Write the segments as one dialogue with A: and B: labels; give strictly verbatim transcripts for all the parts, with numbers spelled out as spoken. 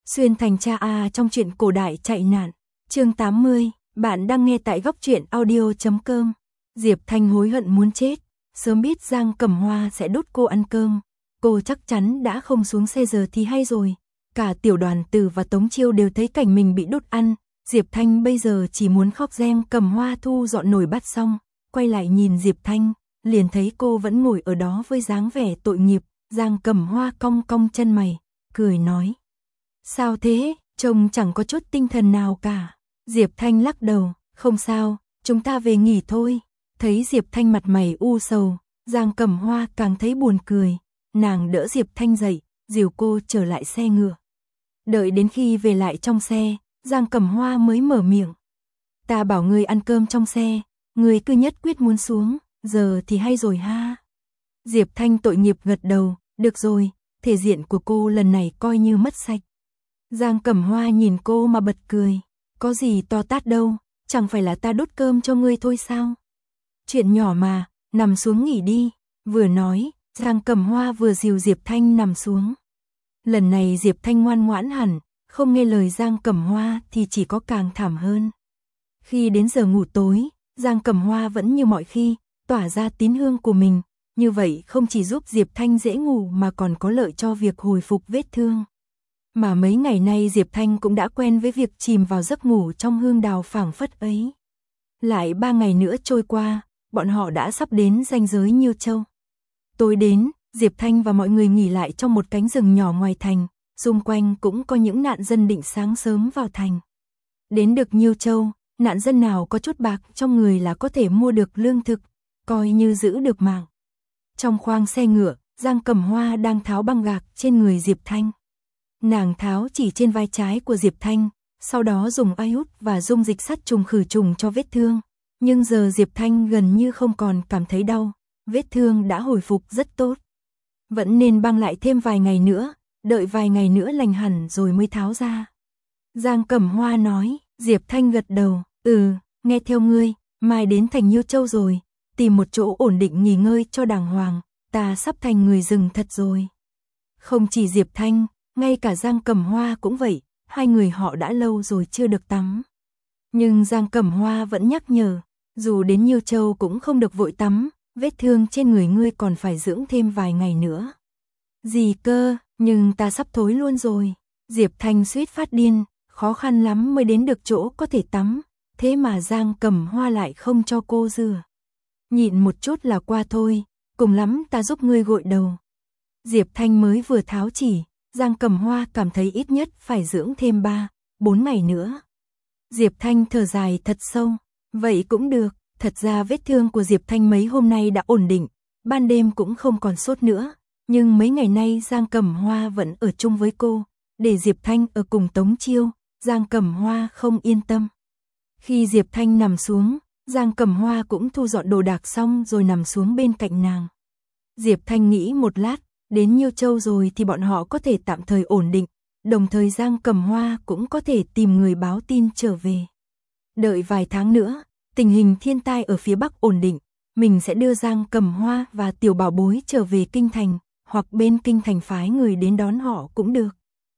A: Xuyên thành cha A trong truyện cổ đại chạy nạn. Chương tám mươi, bạn đang nghe tại góc truyện audio chấm com. Diệp Thanh hối hận muốn chết, sớm biết Giang Cẩm Hoa sẽ đốt cô ăn cơm, cô chắc chắn đã không xuống xe giờ thì hay rồi. Cả Tiểu Đoàn Tử và Tống Chiêu đều thấy cảnh mình bị đốt ăn, Diệp Thanh bây giờ chỉ muốn khóc. Giang Cẩm Hoa thu dọn nồi bát xong, quay lại nhìn Diệp Thanh, liền thấy cô vẫn ngồi ở đó với dáng vẻ tội nghiệp. Giang Cẩm Hoa cong cong chân mày, cười nói: "Sao thế, trông chẳng có chút tinh thần nào cả." Diệp Thanh lắc đầu: "Không sao, chúng ta về nghỉ thôi." Thấy Diệp Thanh mặt mày u sầu, Giang Cẩm Hoa càng thấy buồn cười, nàng đỡ Diệp Thanh dậy, dìu cô trở lại xe ngựa. Đợi đến khi về lại trong xe, Giang Cẩm Hoa mới mở miệng: "Ta bảo ngươi ăn cơm trong xe, ngươi cứ nhất quyết muốn xuống, giờ thì hay rồi ha." Diệp Thanh tội nghiệp gật đầu: "Được rồi, thể diện của cô lần này coi như mất sạch." Giang Cẩm Hoa nhìn cô mà bật cười: "Có gì to tát đâu, chẳng phải là ta đốt cơm cho ngươi thôi sao? Chuyện nhỏ mà, nằm xuống nghỉ đi." Vừa nói, Giang Cẩm Hoa vừa dìu Diệp Thanh nằm xuống. Lần này Diệp Thanh ngoan ngoãn hẳn, không nghe lời Giang Cẩm Hoa thì chỉ có càng thảm hơn. Khi đến giờ ngủ tối, Giang Cẩm Hoa vẫn như mọi khi, tỏa ra tín hương của mình, như vậy không chỉ giúp Diệp Thanh dễ ngủ mà còn có lợi cho việc hồi phục vết thương. Mà mấy ngày nay Diệp Thanh cũng đã quen với việc chìm vào giấc ngủ trong hương đào phảng phất ấy. Lại ba ngày nữa trôi qua, bọn họ đã sắp đến ranh giới Nhiêu Châu. Tối đến, Diệp Thanh và mọi người nghỉ lại trong một cánh rừng nhỏ ngoài thành, xung quanh cũng có những nạn dân định sáng sớm vào thành. Đến được Nhiêu Châu, nạn dân nào có chút bạc trong người là có thể mua được lương thực, coi như giữ được mạng. Trong khoang xe ngựa, Giang Cẩm Hoa đang tháo băng gạc trên người Diệp Thanh. Nàng tháo chỉ trên vai trái của Diệp Thanh, sau đó dùng iốt và dung dịch sát trùng khử trùng cho vết thương. Nhưng giờ Diệp Thanh gần như không còn cảm thấy đau, vết thương đã hồi phục rất tốt. Vẫn nên băng lại thêm vài ngày nữa, đợi vài ngày nữa lành hẳn rồi mới tháo ra. Giang Cẩm Hoa nói. Diệp Thanh gật đầu: "Ừ, nghe theo ngươi, mai đến thành Nhiêu Châu rồi, tìm một chỗ ổn định nghỉ ngơi cho đàng hoàng, ta sắp thành người rừng thật rồi." Không chỉ Diệp Thanh, ngay cả Giang Cẩm Hoa cũng vậy, hai người họ đã lâu rồi chưa được tắm. Nhưng Giang Cẩm Hoa vẫn nhắc nhở, dù đến Nhiêu Châu cũng không được vội tắm, vết thương trên người ngươi còn phải dưỡng thêm vài ngày nữa. "Gì cơ, nhưng ta sắp thối luôn rồi." Diệp Thanh suýt phát điên, khó khăn lắm mới đến được chỗ có thể tắm, thế mà Giang Cẩm Hoa lại không cho cô rửa. "Nhịn một chút là qua thôi, cùng lắm ta giúp ngươi gội đầu." Diệp Thanh mới vừa tháo chỉ, Giang Cẩm Hoa cảm thấy ít nhất phải dưỡng thêm ba, bốn ngày nữa. Diệp Thanh thở dài thật sâu: "Vậy cũng được." Thật ra vết thương của Diệp Thanh mấy hôm nay đã ổn định, ban đêm cũng không còn sốt nữa, nhưng mấy ngày nay Giang Cẩm Hoa vẫn ở chung với cô, để Diệp Thanh ở cùng Tống Chiêu, Giang Cẩm Hoa không yên tâm. Khi Diệp Thanh nằm xuống, Giang Cẩm Hoa cũng thu dọn đồ đạc xong rồi nằm xuống bên cạnh nàng. Diệp Thanh nghĩ một lát, đến Nhiêu Châu rồi thì bọn họ có thể tạm thời ổn định, đồng thời Giang Cẩm Hoa cũng có thể tìm người báo tin trở về. Đợi vài tháng nữa, tình hình thiên tai ở phía Bắc ổn định, mình sẽ đưa Giang Cẩm Hoa và Tiểu Bảo Bối trở về Kinh Thành, hoặc bên Kinh Thành phái người đến đón họ cũng được.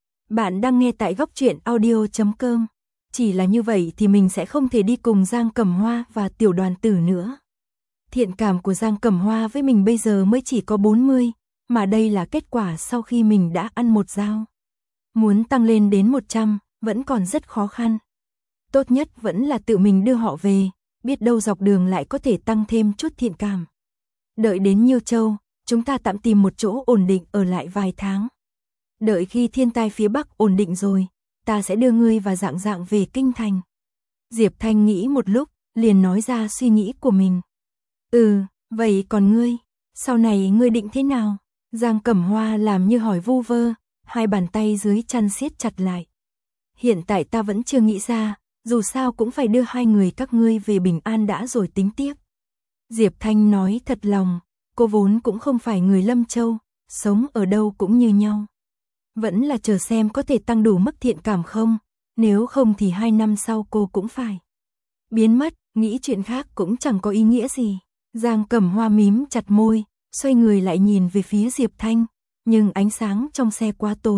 A: Bạn đang nghe tại góc truyện audio chấm com. Chỉ là như vậy thì mình sẽ không thể đi cùng Giang Cẩm Hoa và Tiểu Đoàn Tử nữa. Thiện cảm của Giang Cẩm Hoa với mình bây giờ mới chỉ có bốn mươi, mà đây là kết quả sau khi mình đã ăn một dao. Muốn tăng lên đến một trăm, vẫn còn rất khó khăn. Tốt nhất vẫn là tự mình đưa họ về, biết đâu dọc đường lại có thể tăng thêm chút thiện cảm. Đợi đến Nhiêu Châu, chúng ta tạm tìm một chỗ ổn định ở lại vài tháng. Đợi khi thiên tai phía Bắc ổn định rồi, ta sẽ đưa ngươi và Dạng Dạng về Kinh Thành." Diệp Thanh nghĩ một lúc, liền nói ra suy nghĩ của mình. "Ừ, vậy còn ngươi, sau này ngươi định thế nào?" Giang Cẩm Hoa làm như hỏi vu vơ, hai bàn tay dưới chăn siết chặt lại. "Hiện tại ta vẫn chưa nghĩ ra, dù sao cũng phải đưa hai người các ngươi về bình an đã rồi tính tiếp." Diệp Thanh nói thật lòng, cô vốn cũng không phải người Lâm Châu, sống ở đâu cũng như nhau. Vẫn là chờ xem có thể tăng đủ mức thiện cảm không, nếu không thì hai năm sau cô cũng phải biến mất, nghĩ chuyện khác cũng chẳng có ý nghĩa gì. Giang Cẩm Hoa mím chặt môi, xoay người lại nhìn về phía Diệp Thanh, nhưng ánh sáng trong xe quá tối,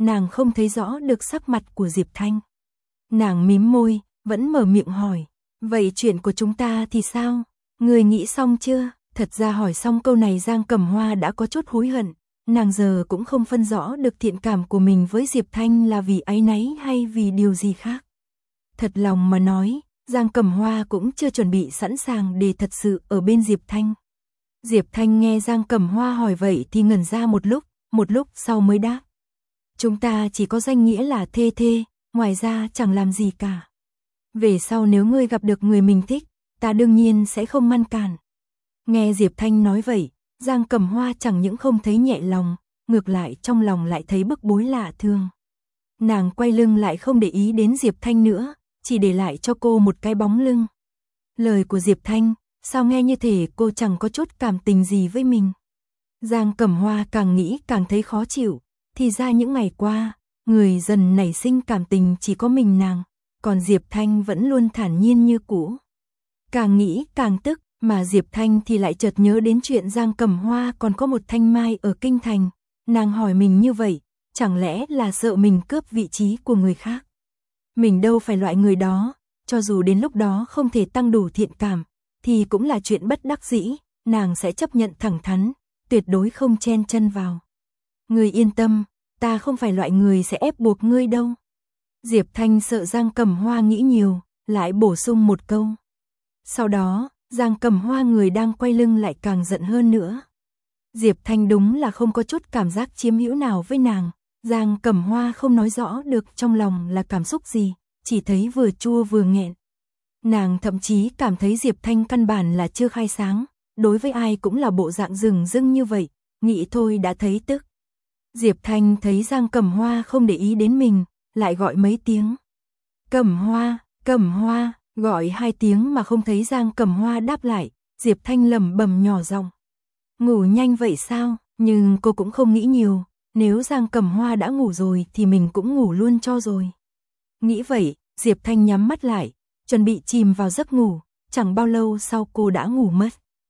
A: nàng không thấy rõ được sắc mặt của Diệp Thanh. Nàng mím môi, vẫn mở miệng hỏi, vậy chuyện của chúng ta thì sao? Người nghĩ xong chưa? Thật ra hỏi xong câu này Giang Cẩm Hoa đã có chút hối hận, nàng giờ cũng không phân rõ được thiện cảm của mình với Diệp Thanh là vì áy náy hay vì điều gì khác. Thật lòng mà nói, Giang Cẩm Hoa cũng chưa chuẩn bị sẵn sàng để thật sự ở bên Diệp Thanh. Diệp Thanh nghe Giang Cẩm Hoa hỏi vậy thì ngẩn ra một lúc, một lúc sau mới đáp. Chúng ta chỉ có danh nghĩa là thê thê, ngoài ra chẳng làm gì cả. Về sau nếu ngươi gặp được người mình thích, ta đương nhiên sẽ không ngăn cản. Nghe Diệp Thanh nói vậy, Giang Cẩm Hoa chẳng những không thấy nhẹ lòng, ngược lại trong lòng lại thấy bức bối lạ thường. Nàng quay lưng lại không để ý đến Diệp Thanh nữa, chỉ để lại cho cô một cái bóng lưng. Lời của Diệp Thanh, sao nghe như thể cô chẳng có chút cảm tình gì với mình. Giang Cẩm Hoa càng nghĩ càng thấy khó chịu, thì ra những ngày qua, người dần nảy sinh cảm tình chỉ có mình nàng, còn Diệp Thanh vẫn luôn thản nhiên như cũ. Càng nghĩ càng tức, mà Diệp Thanh thì lại chợt nhớ đến chuyện Giang Cẩm Hoa còn có một thanh mai ở kinh thành, nàng hỏi mình như vậy, chẳng lẽ là sợ mình cướp vị trí của người khác. Mình đâu phải loại người đó, cho dù đến lúc đó không thể tăng đủ thiện cảm, thì cũng là chuyện bất đắc dĩ, nàng sẽ chấp nhận thẳng thắn, tuyệt đối không chen chân vào. Ngươi yên tâm, ta không phải loại người sẽ ép buộc ngươi đâu. Diệp Thanh sợ Giang Cẩm Hoa nghĩ nhiều, lại bổ sung một câu. Sau đó, Giang Cẩm Hoa người đang quay lưng lại càng giận hơn nữa. Diệp Thanh đúng là không có chút cảm giác chiếm hữu nào với nàng. Giang Cẩm Hoa không nói rõ được trong lòng là cảm xúc gì, chỉ thấy vừa chua vừa nghẹn. Nàng thậm chí cảm thấy Diệp Thanh căn bản là chưa khai sáng, đối với ai cũng là bộ dạng rừng rưng như vậy, nghĩ thôi đã thấy tức. Diệp Thanh thấy Giang Cẩm Hoa không để ý đến mình, lại gọi mấy tiếng. Cẩm Hoa, Cẩm Hoa, gọi hai tiếng mà không thấy Giang Cẩm Hoa đáp lại, Diệp Thanh lẩm bẩm nhỏ giọng. Ngủ nhanh vậy sao? Nhưng cô cũng không nghĩ nhiều, nếu Giang Cẩm Hoa đã ngủ rồi thì mình cũng ngủ luôn cho rồi. Nghĩ vậy, Diệp Thanh nhắm mắt lại, chuẩn bị chìm vào giấc ngủ, chẳng bao lâu sau cô đã ngủ mất.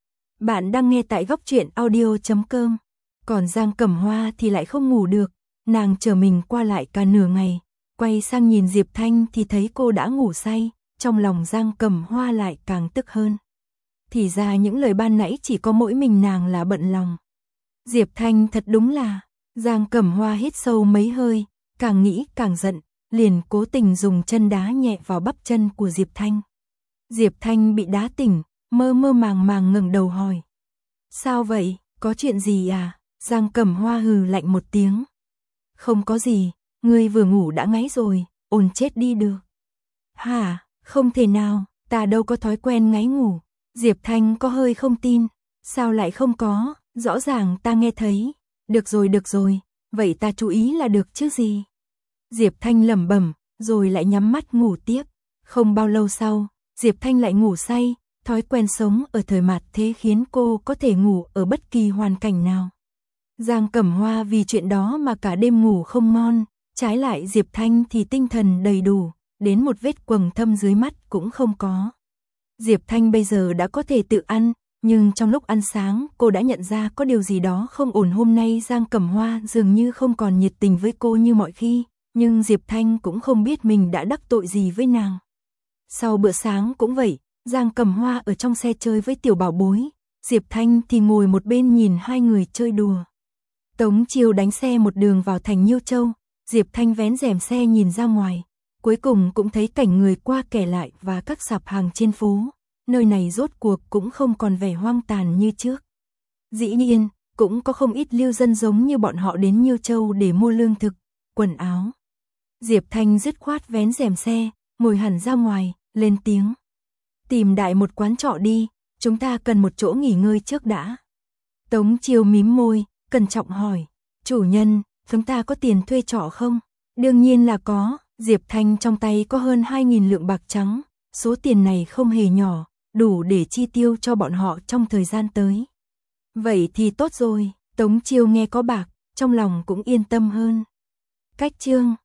A: Bạn đang nghe tại góc truyện audio chấm com. Còn Giang Cẩm Hoa thì lại không ngủ được, nàng chờ mình qua lại cả nửa ngày, quay sang nhìn Diệp Thanh thì thấy cô đã ngủ say, trong lòng Giang Cẩm Hoa lại càng tức hơn. Thì ra những lời ban nãy chỉ có mỗi mình nàng là bận lòng. Diệp Thanh thật đúng là, Giang Cẩm Hoa hít sâu mấy hơi, càng nghĩ càng giận, liền cố tình dùng chân đá nhẹ vào bắp chân của Diệp Thanh. Diệp Thanh bị đá tỉnh, mơ mơ màng màng ngẩng đầu hỏi. Sao vậy, có chuyện gì à? Giang Cẩm Hoa hừ lạnh một tiếng. Không có gì, ngươi vừa ngủ đã ngáy rồi, ồn chết đi được. Hả, không thể nào, ta đâu có thói quen ngáy ngủ. Diệp Thanh có hơi không tin. Sao lại không có, rõ ràng ta nghe thấy. Được rồi được rồi, vậy ta chú ý là được chứ gì. Diệp Thanh lẩm bẩm, rồi lại nhắm mắt ngủ tiếp. Không bao lâu sau, Diệp Thanh lại ngủ say, thói quen sống ở thời mạt thế khiến cô có thể ngủ ở bất kỳ hoàn cảnh nào. Giang Cẩm Hoa vì chuyện đó mà cả đêm ngủ không ngon, trái lại Diệp Thanh thì tinh thần đầy đủ, đến một vết quầng thâm dưới mắt cũng không có. Diệp Thanh bây giờ đã có thể tự ăn, nhưng trong lúc ăn sáng cô đã nhận ra có điều gì đó không ổn. Hôm nay Giang Cẩm Hoa dường như không còn nhiệt tình với cô như mọi khi, nhưng Diệp Thanh cũng không biết mình đã đắc tội gì với nàng. Sau bữa sáng cũng vậy, Giang Cẩm Hoa ở trong xe chơi với tiểu bảo bối, Diệp Thanh thì ngồi một bên nhìn hai người chơi đùa. Tống Chiêu đánh xe một đường vào thành Nhiêu Châu, Diệp Thanh vén rèm xe nhìn ra ngoài, cuối cùng cũng thấy cảnh người qua kẻ lại và các sạp hàng trên phố, nơi này rốt cuộc cũng không còn vẻ hoang tàn như trước. Dĩ nhiên, cũng có không ít lưu dân giống như bọn họ đến Nhiêu Châu để mua lương thực, quần áo. Diệp Thanh dứt khoát vén rèm xe, ngồi hẳn ra ngoài, lên tiếng. Tìm đại một quán trọ đi, chúng ta cần một chỗ nghỉ ngơi trước đã. Tống Chiêu mím môi, cẩn trọng hỏi, chủ nhân, chúng ta có tiền thuê trọ không? Đương nhiên là có, Diệp Thanh trong tay có hơn hai nghìn lượng bạc trắng, số tiền này không hề nhỏ, đủ để chi tiêu cho bọn họ trong thời gian tới. Vậy thì tốt rồi, Tống Chiêu nghe có bạc, trong lòng cũng yên tâm hơn. Cách chương